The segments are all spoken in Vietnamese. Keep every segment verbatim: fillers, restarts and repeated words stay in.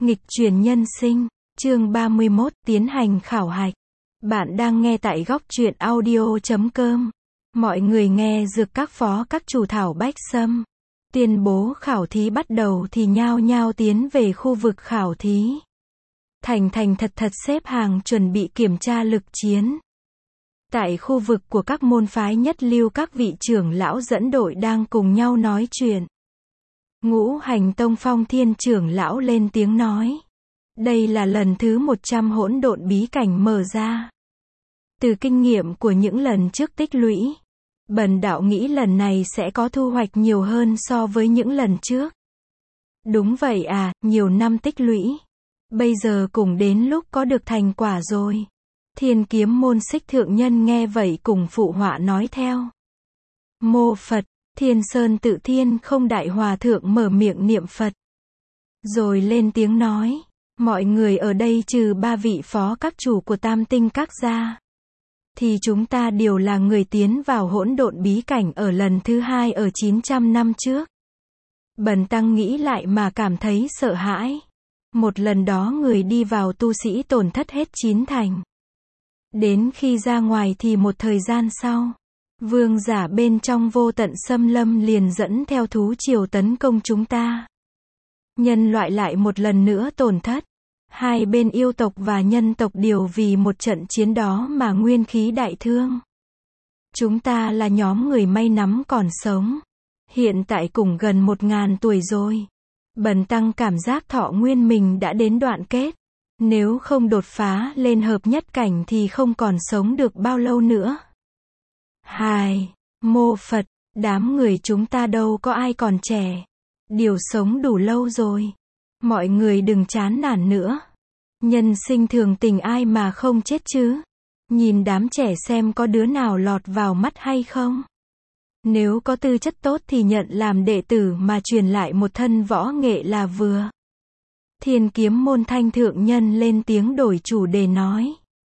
Nghịch chuyển nhân sinh, chương ba mươi mốt, tiến hành khảo hạch. Bạn đang nghe tại góc truyện audio chấm com. Mọi người nghe dược các phó các chủ thảo Bách Sâm tuyên bố khảo thí bắt đầu thì nhao nhao tiến về khu vực khảo thí. Thành thành thật thật xếp hàng chuẩn bị kiểm tra lực chiến. Tại khu vực của các môn phái nhất lưu, các vị trưởng lão dẫn đội đang cùng nhau nói chuyện. Ngũ Hành Tông Phong Thiên trưởng lão lên tiếng nói. Đây là lần thứ một trăm hỗn độn bí cảnh mở ra. Từ kinh nghiệm của những lần trước tích lũy, bần đạo nghĩ lần này sẽ có thu hoạch nhiều hơn so với những lần trước. Đúng vậy à, nhiều năm tích lũy. Bây giờ cũng đến lúc có được thành quả rồi. Thiên Kiếm Môn Xích thượng nhân nghe vậy cùng phụ họa nói theo. Mô Phật. Thiên Sơn Tự Thiên Không Đại Hòa Thượng mở miệng niệm Phật. Rồi lên tiếng nói. Mọi người ở đây trừ ba vị phó các chủ của Tam Tinh các gia, thì chúng ta đều là người tiến vào hỗn độn bí cảnh ở lần thứ hai ở chín trăm năm trước. Bần tăng nghĩ lại mà cảm thấy sợ hãi. Một lần đó người đi vào tu sĩ tổn thất hết chín thành. Đến khi ra ngoài thì một thời gian sau, vương giả bên trong vô tận xâm lâm liền dẫn theo thú triều tấn công chúng ta. Nhân loại lại một lần nữa tổn thất. Hai bên yêu tộc và nhân tộc đều vì một trận chiến đó mà nguyên khí đại thương. Chúng ta là nhóm người may mắn còn sống. Hiện tại cũng gần một ngàn tuổi rồi. Bần tăng cảm giác thọ nguyên mình đã đến đoạn kết. Nếu không đột phá lên hợp nhất cảnh thì không còn sống được bao lâu nữa. Hài, Mô Phật, đám người chúng ta đâu có ai còn trẻ. Đều sống đủ lâu rồi. Mọi người đừng chán nản nữa. Nhân sinh thường tình ai mà không chết chứ. Nhìn đám trẻ xem có đứa nào lọt vào mắt hay không. Nếu có tư chất tốt thì nhận làm đệ tử mà truyền lại một thân võ nghệ là vừa. Thiên Kiếm Môn Thanh thượng nhân lên tiếng đổi chủ đề nói.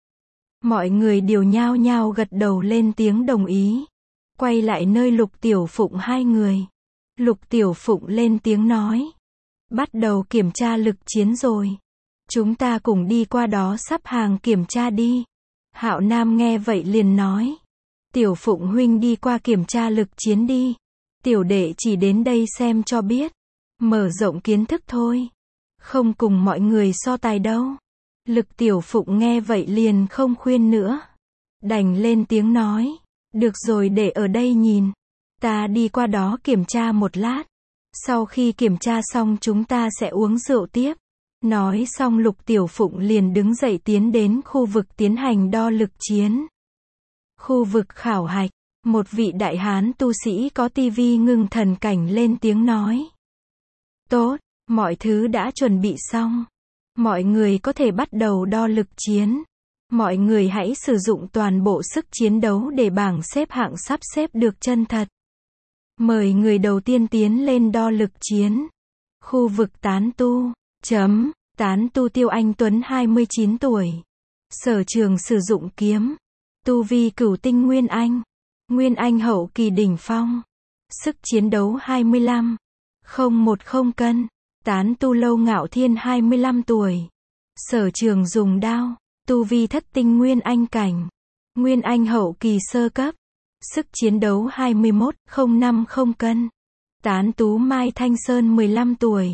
Mọi người đều nhao nhao gật đầu lên tiếng đồng ý. Quay lại nơi Lục Tiểu Phụng hai người. Lục Tiểu Phụng lên tiếng nói. Bắt đầu kiểm tra lực chiến rồi. Chúng ta cùng đi qua đó sắp hàng kiểm tra đi. Hạo Nam nghe vậy liền nói. Tiểu Phụng huynh đi qua kiểm tra lực chiến đi. Tiểu đệ chỉ đến đây xem cho biết. Mở rộng kiến thức thôi. Không cùng mọi người so tài đâu. Lực Tiểu Phụng nghe vậy liền không khuyên nữa. Đành lên tiếng nói. Được rồi, để ở đây nhìn. Ta đi qua đó kiểm tra một lát. Sau khi kiểm tra xong chúng ta sẽ uống rượu tiếp. Nói xong Lục Tiểu Phụng liền đứng dậy tiến đến khu vực tiến hành đo lực chiến. Khu vực khảo hạch. Một vị đại hán tu sĩ có tivi ngưng thần cảnh lên tiếng nói. Tốt, mọi thứ đã chuẩn bị xong. Mọi người có thể bắt đầu đo lực chiến. Mọi người hãy sử dụng toàn bộ sức chiến đấu để bảng xếp hạng sắp xếp được chân thật. Mời người đầu tiên tiến lên đo lực chiến. Khu vực tán tu. Chấm. Tán tu Tiêu Anh Tuấn hai mươi chín tuổi. Sở trường sử dụng kiếm. Tu vi cửu tinh Nguyên Anh. Nguyên Anh hậu kỳ đỉnh phong. Sức chiến đấu hai mươi lăm phẩy không một không cân. Tán tu Lâu Ngạo Thiên hai mươi lăm tuổi. Sở trường dùng đao. Tu vi thất tinh Nguyên Anh cảnh. Nguyên Anh hậu kỳ sơ cấp. Sức chiến đấu hai mươi mốt phẩy không năm không cân. Tán tú Mai Thanh Sơn mười lăm tuổi.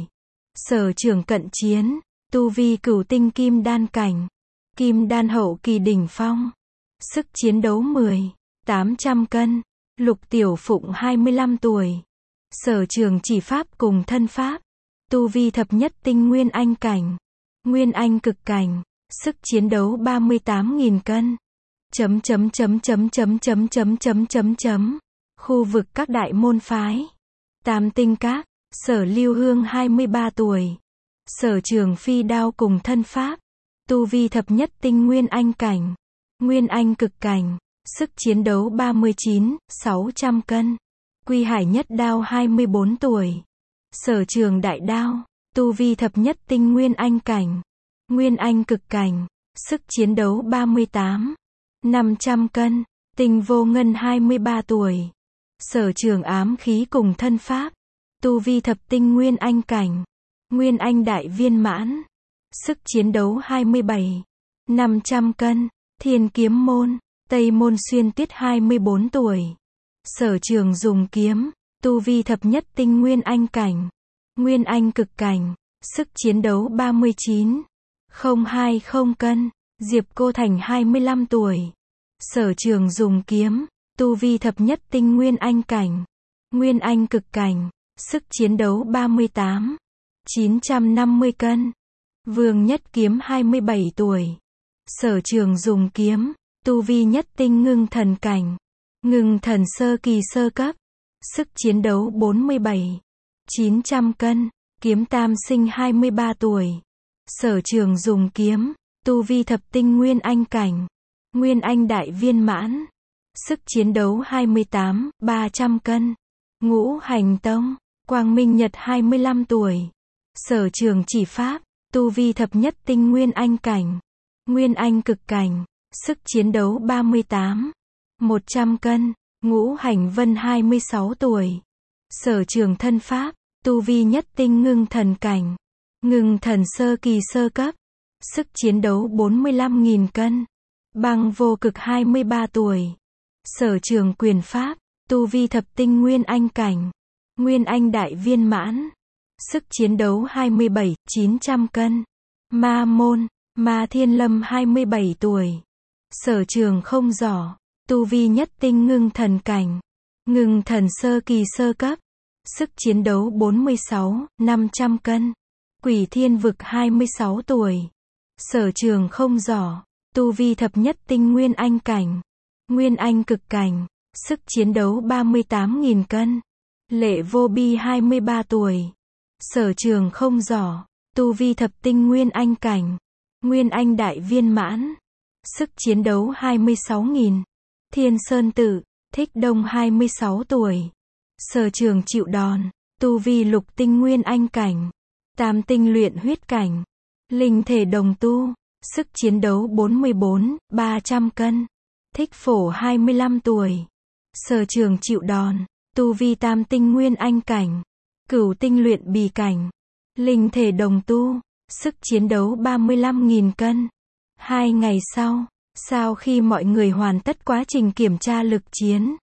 Sở trường cận chiến. Tu vi cửu tinh Kim Đan cảnh. Kim Đan hậu kỳ đỉnh phong. Sức chiến đấu mười phẩy tám trăm cân. Lục Tiểu Phụng hai mươi lăm tuổi. Sở trường chỉ pháp cùng thân pháp. Tu vi thập nhất tinh Nguyên Anh cảnh. Nguyên Anh cực cảnh. Sức chiến đấu ba mươi tám nghìn cân. Chấm chấm chấm chấm chấm chấm chấm chấm chấm chấm. Khu vực các đại môn phái. Tam Tinh Các. Sở Lưu Hương hai mươi ba tuổi. Sở trường phi đao cùng thân pháp. Tu vi thập nhất tinh Nguyên Anh cảnh. Nguyên Anh cực cảnh. Sức chiến đấu ba mươi chín nghìn sáu trăm cân. Quy Hải Nhất Đao hai mươi bốn tuổi. Sở trường đại đao. Tu vi thập nhất tinh Nguyên Anh cảnh. Nguyên Anh cực cảnh. Sức chiến đấu ba mươi tám nghìn năm trăm cân. Tinh Vô Ngân hai mươi ba tuổi. Sở trường ám khí cùng thân pháp. Tu vi thập tinh Nguyên Anh cảnh. Nguyên Anh đại viên mãn. Sức chiến đấu hai mươi bảy, năm trăm cân. Thiên kiếm môn. Tây môn xuyên tuyết hai mươi bốn tuổi. Sở trường dùng kiếm. Tu vi thập nhất tinh Nguyên Anh cảnh. Nguyên Anh cực cảnh. Sức chiến đấu ba mươi chín, không hai không cân. Diệp Cô Thành hai mươi lăm tuổi. Sở trường dùng kiếm. Tu vi thập nhất tinh Nguyên Anh cảnh. Nguyên Anh cực cảnh. Sức chiến đấu ba mươi tám, chín trăm năm mươi cân. Vương Nhất Kiếm hai mươi bảy tuổi. Sở trường dùng kiếm. Tu vi nhất tinh ngưng thần cảnh. Ngưng thần sơ kỳ sơ cấp. Sức chiến đấu bốn mươi bảy, chín trăm cân. Kiếm Tam Sinh hai mươi ba tuổi. Sở trường dùng kiếm. Tu vi thập tinh Nguyên Anh cảnh. Nguyên Anh đại viên mãn. Sức chiến đấu hai mươi tám, ba trăm cân. Ngũ Hành Tông. Quang Minh Nhật hai mươi lăm tuổi. Sở trường chỉ pháp. Tu vi thập nhất tinh Nguyên Anh cảnh. Nguyên Anh cực cảnh. Sức chiến đấu ba mươi tám, một trăm cân. Ngũ Hành Vân hai mươi sáu tuổi. Sở trường thân pháp. Tu vi nhất tinh ngưng thần cảnh. Ngưng thần sơ kỳ sơ cấp. Sức chiến đấu bốn mươi lăm nghìn cân. Băng Vô Cực hai mươi ba tuổi. Sở trường quyền pháp. Tu vi thập tinh Nguyên Anh cảnh. Nguyên Anh đại viên mãn. Sức chiến đấu hai mươi bảy, chín trăm cân. Ma môn. Ma Thiên Lâm hai mươi bảy tuổi. Sở trường không giỏ. Tu vi nhất tinh ngưng thần cảnh. Ngưng thần sơ kỳ sơ cấp. Sức chiến đấu bốn mươi sáu, năm trăm cân. Quỷ Thiên Vực hai mươi sáu tuổi. Sở trường không giỏ. Tu vi thập nhất tinh Nguyên Anh cảnh. Nguyên Anh cực cảnh. Sức chiến đấu ba mươi tám nghìn cân. Lệ Vô Bi hai mươi ba tuổi. Sở trường không giỏ. Tu vi thập tinh Nguyên Anh cảnh. Nguyên Anh đại viên mãn. Sức chiến đấu hai mươi sáu nghìn. Thiên Sơn Tự. Thích Đông hai mươi sáu tuổi. Sở trường chịu đòn. Tu vi lục tinh Nguyên Anh cảnh. Tam tinh luyện huyết cảnh. Linh thể đồng tu. Sức chiến đấu bốn mươi bốn, ba trăm cân. Thích Phổ hai mươi lăm tuổi. Sở trường chịu đòn. Tu vi tam tinh Nguyên Anh cảnh. Cửu tinh luyện bì cảnh. Linh thể đồng tu. Sức chiến đấu ba mươi lăm nghìn cân. Hai ngày sau, sau khi mọi người hoàn tất quá trình kiểm tra lực chiến,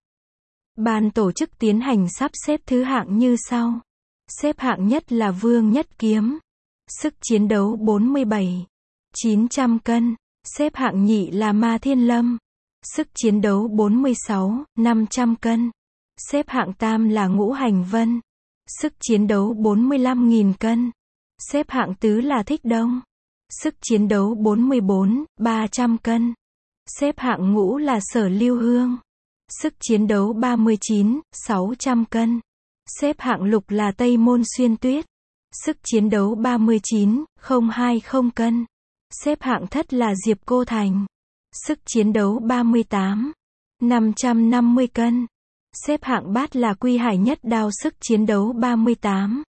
ban tổ chức tiến hành sắp xếp thứ hạng như sau. Xếp hạng nhất là Vương Nhất Kiếm. Sức chiến đấu bốn mươi bảy, chín trăm cân. Xếp hạng nhị là Ma Thiên Lâm. Sức chiến đấu bốn mươi sáu, năm trăm cân. Xếp hạng tam là Ngũ Hành Vân. Sức chiến đấu bốn mươi lăm nghìn cân. Xếp hạng tứ là Thích Đông. Sức chiến đấu bốn mươi bốn, ba trăm cân. Xếp hạng ngũ là Sở Lưu Hương. Sức chiến đấu ba mươi chín, sáu trăm cân. Xếp hạng lục là Tây Môn Xuyên Tuyết. Sức chiến đấu ba mươi chín, không hai không cân. Xếp hạng thất là Diệp Cô Thành. Sức chiến đấu ba mươi tám, năm trăm năm mươi cân. Xếp hạng bát là Quy Hải Nhất Đao. Sức chiến đấu ba mươi tám,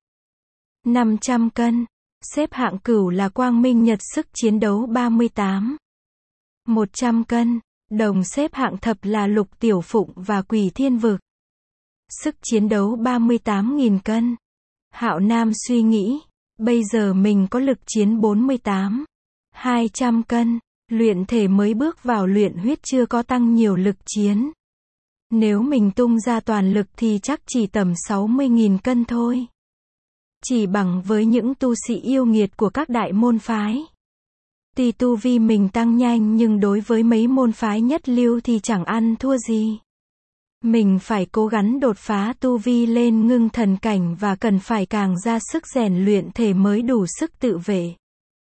năm trăm cân. Xếp hạng cửu là Quang Minh Nhật. Sức chiến đấu ba mươi tám, một trăm cân. Đồng xếp hạng thập là Lục Tiểu Phụng và Quỷ Thiên Vực. Sức chiến đấu ba mươi tám nghìn cân. Hạo Nam suy nghĩ, bây giờ mình có lực chiến bốn mươi tám, hai trăm cân. Luyện thể mới bước vào luyện huyết chưa có tăng nhiều lực chiến. Nếu mình tung ra toàn lực thì chắc chỉ tầm sáu mươi nghìn cân thôi. Chỉ bằng với những tu sĩ yêu nghiệt của các đại môn phái. Tuy tu vi mình tăng nhanh nhưng đối với mấy môn phái nhất lưu thì chẳng ăn thua gì. Mình phải cố gắng đột phá tu vi lên ngưng thần cảnh và cần phải càng ra sức rèn luyện thể mới đủ sức tự vệ.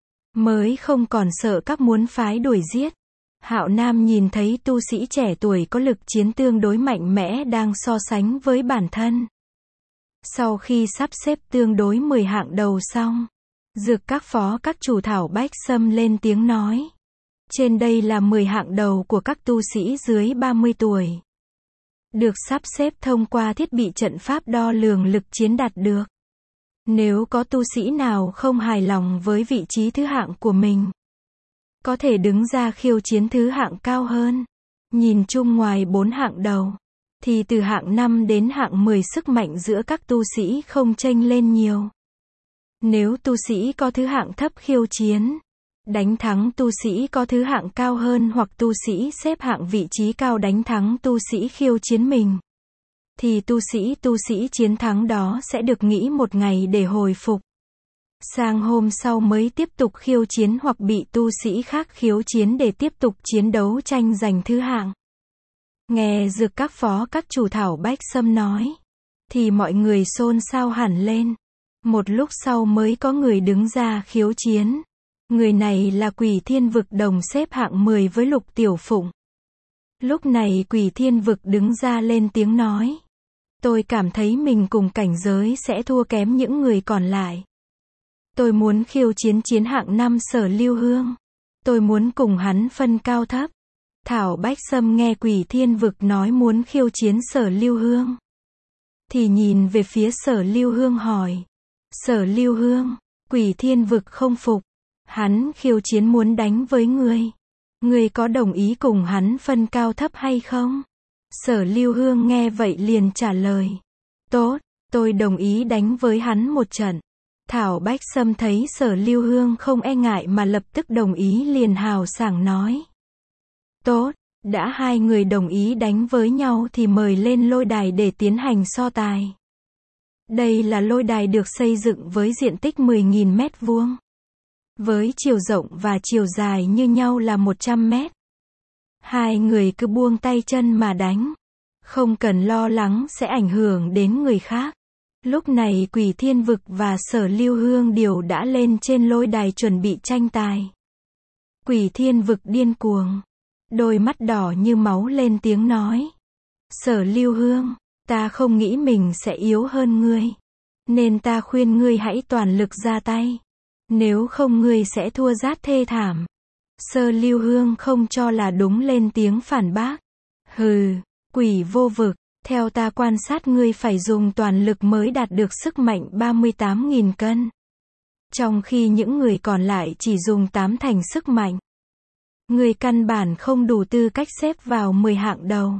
Mới không còn sợ các môn phái đuổi giết. Hạo Nam nhìn thấy tu sĩ trẻ tuổi có lực chiến tương đối mạnh mẽ đang so sánh với bản thân. Sau khi sắp xếp tương đối mười hạng đầu xong, Dược các phó các chủ thảo Bách Sâm lên tiếng nói. Trên đây là mười hạng đầu của các tu sĩ dưới ba mươi tuổi. Được sắp xếp thông qua thiết bị trận pháp đo lường lực chiến đạt được. Nếu có tu sĩ nào không hài lòng với vị trí thứ hạng của mình, có thể đứng ra khiêu chiến thứ hạng cao hơn. Nhìn chung ngoài bốn hạng đầu, thì từ hạng năm đến hạng mười sức mạnh giữa các tu sĩ không chênh lên nhiều. Nếu tu sĩ có thứ hạng thấp khiêu chiến, đánh thắng tu sĩ có thứ hạng cao hơn hoặc tu sĩ xếp hạng vị trí cao đánh thắng tu sĩ khiêu chiến mình, thì tu sĩ tu sĩ chiến thắng đó sẽ được nghỉ một ngày để hồi phục. Sang hôm sau mới tiếp tục khiêu chiến hoặc bị tu sĩ khác khiêu chiến để tiếp tục chiến đấu tranh giành thứ hạng. Nghe Dược Các Phó Các Chủ Thảo Bách Sâm nói, thì mọi người xôn xao hẳn lên. Một lúc sau mới có người đứng ra khiêu chiến. Người này là Quỷ Thiên Vực đồng xếp hạng mười với Lục Tiểu Phụng. Lúc này Quỷ Thiên Vực đứng ra lên tiếng nói. Tôi cảm thấy mình cùng cảnh giới sẽ thua kém những người còn lại. Tôi muốn khiêu chiến chiến hạng năm Sở Lưu Hương. Tôi muốn cùng hắn phân cao thấp. Thảo Bách Sâm nghe Quỷ Thiên Vực nói muốn khiêu chiến Sở Lưu Hương, thì nhìn về phía Sở Lưu Hương hỏi. Sở Lưu Hương, Quỷ Thiên Vực không phục. Hắn khiêu chiến muốn đánh với ngươi. Ngươi có đồng ý cùng hắn phân cao thấp hay không? Sở Lưu Hương nghe vậy liền trả lời. Tốt, tôi đồng ý đánh với hắn một trận. Thảo Bách Sâm thấy Sở Lưu Hương không e ngại mà lập tức đồng ý liền hào sảng nói. Tốt, đã hai người đồng ý đánh với nhau thì mời lên lôi đài để tiến hành so tài. Đây là lôi đài được xây dựng với diện tích mười nghìn mét vuông. Với chiều rộng và chiều dài như nhau là một trăm mét. Hai người cứ buông tay chân mà đánh. Không cần lo lắng sẽ ảnh hưởng đến người khác. Lúc này Quỷ Thiên Vực và Sở Lưu Hương đều đã lên trên lôi đài chuẩn bị tranh tài. Quỷ Thiên Vực điên cuồng. Đôi mắt đỏ như máu lên tiếng nói. Sở Lưu Hương, ta không nghĩ mình sẽ yếu hơn ngươi. Nên ta khuyên ngươi hãy toàn lực ra tay. Nếu không ngươi sẽ thua rát thê thảm. Sở Lưu Hương không cho là đúng lên tiếng phản bác. Hừ, Quỷ Vô Vực, theo ta quan sát ngươi phải dùng toàn lực mới đạt được sức mạnh ba mươi tám nghìn cân. Trong khi những người còn lại chỉ dùng tám thành sức mạnh. Ngươi căn bản không đủ tư cách xếp vào mười hạng đầu.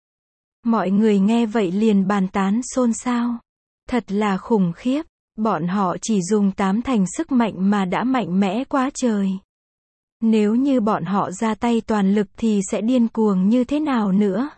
Mọi người nghe vậy liền bàn tán xôn xao. Thật là khủng khiếp, bọn họ chỉ dùng tám thành sức mạnh mà đã mạnh mẽ quá trời. Nếu như bọn họ ra tay toàn lực thì sẽ điên cuồng như thế nào nữa?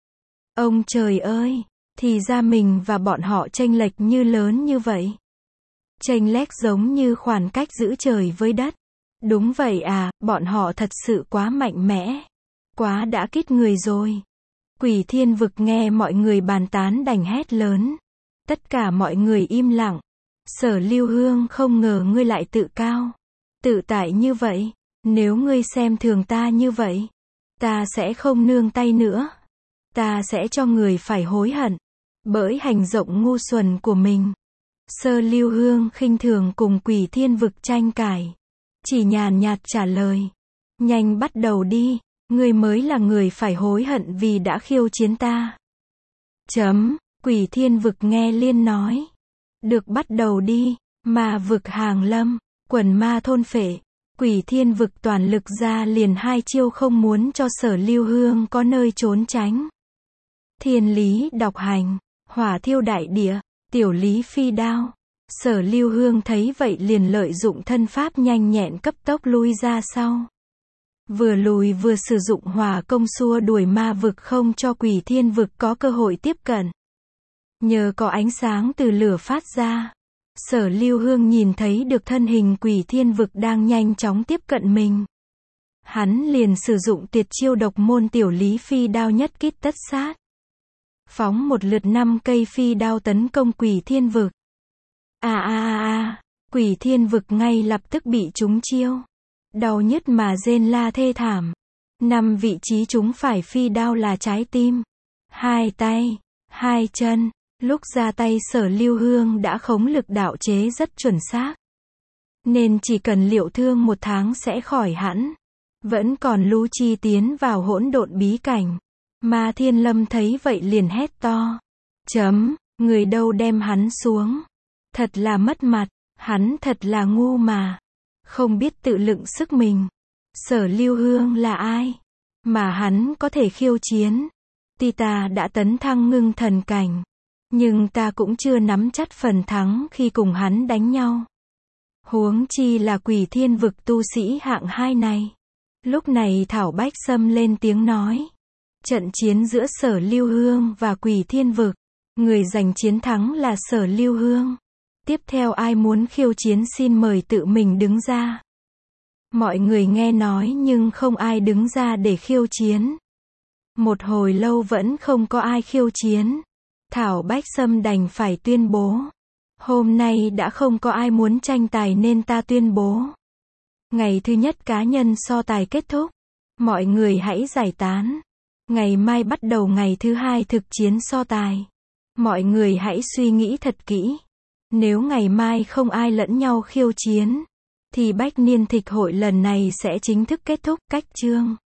Ông trời ơi, thì ra mình và bọn họ chênh lệch như lớn như vậy. Chênh lệch giống như khoảng cách giữa trời với đất. Đúng vậy à, bọn họ thật sự quá mạnh mẽ. Quá đã kích người rồi. Quỷ Thiên Vực nghe mọi người bàn tán đành hét lớn. Tất cả mọi người im lặng. Sở Lưu Hương không ngờ ngươi lại tự cao. Tự tại như vậy. Nếu ngươi xem thường ta như vậy, ta sẽ không nương tay nữa. Ta sẽ cho người phải hối hận. Bởi hành động ngu xuẩn của mình. Sở Lưu Hương khinh thường cùng Quỷ Thiên Vực tranh cãi. Chỉ nhàn nhạt trả lời. Nhanh bắt đầu đi. Ngươi mới là người phải hối hận vì đã khiêu chiến ta. Chấm. Quỷ Thiên Vực nghe liên nói. Được bắt đầu đi. Ma vực hàng lâm. Quần ma thôn phệ. Quỷ Thiên Vực toàn lực ra liền hai chiêu không muốn cho Sở Lưu Hương có nơi trốn tránh. Thiên lý độc hành. Hỏa thiêu đại địa. Tiểu lý phi đao. Sở Lưu Hương thấy vậy liền lợi dụng thân pháp nhanh nhẹn cấp tốc lui ra sau. Vừa lùi vừa sử dụng hỏa công xua đuổi ma vực không cho Quỷ Thiên Vực có cơ hội tiếp cận. Nhờ có ánh sáng từ lửa phát ra, Sở Lưu Hương nhìn thấy được thân hình Quỷ Thiên Vực đang nhanh chóng tiếp cận mình. Hắn liền sử dụng tuyệt chiêu độc môn tiểu lý phi đao nhất kích tất sát. Phóng một lượt năm cây phi đao tấn công Quỷ Thiên Vực. À à à à, Quỷ Thiên Vực ngay lập tức bị trúng chiêu. Đau nhức mà rên la thê thảm. Năm vị trí trúng phải phi đao là trái tim, hai tay, hai chân. Lúc ra tay Sở Lưu Hương đã khống lực đạo chế rất chuẩn xác. Nên chỉ cần liệu thương một tháng sẽ khỏi hẳn. Vẫn còn lưu chi tiến vào hỗn độn bí cảnh. Ma Thiên Lâm thấy vậy liền hét to. Chấm, người đâu đem hắn xuống. Thật là mất mặt, hắn thật là ngu mà. Không biết tự lượng sức mình. Sở Lưu Hương là ai? Mà hắn có thể khiêu chiến. Tuy ta đã tấn thăng ngưng thần cảnh. Nhưng ta cũng chưa nắm chắc phần thắng khi cùng hắn đánh nhau. Huống chi là Quỷ Thiên vực tu sĩ hạng hai này. Lúc này Thảo Bách Sâm lên tiếng nói. Trận chiến giữa Sở Lưu Hương và Quỷ Thiên vực, người giành chiến thắng là Sở Lưu Hương. Tiếp theo ai muốn khiêu chiến xin mời tự mình đứng ra. Mọi người nghe nói nhưng không ai đứng ra để khiêu chiến. Một hồi lâu vẫn không có ai khiêu chiến. Thảo Bách Sâm đành phải tuyên bố. Hôm nay đã không có ai muốn tranh tài nên ta tuyên bố. Ngày thứ nhất cá nhân so tài kết thúc. Mọi người hãy giải tán. Ngày mai bắt đầu ngày thứ hai thực chiến so tài. Mọi người hãy suy nghĩ thật kỹ. Nếu ngày mai không ai lẫn nhau khiêu chiến, thì Bách Niên Thịnh hội lần này sẽ chính thức kết thúc. Cách chương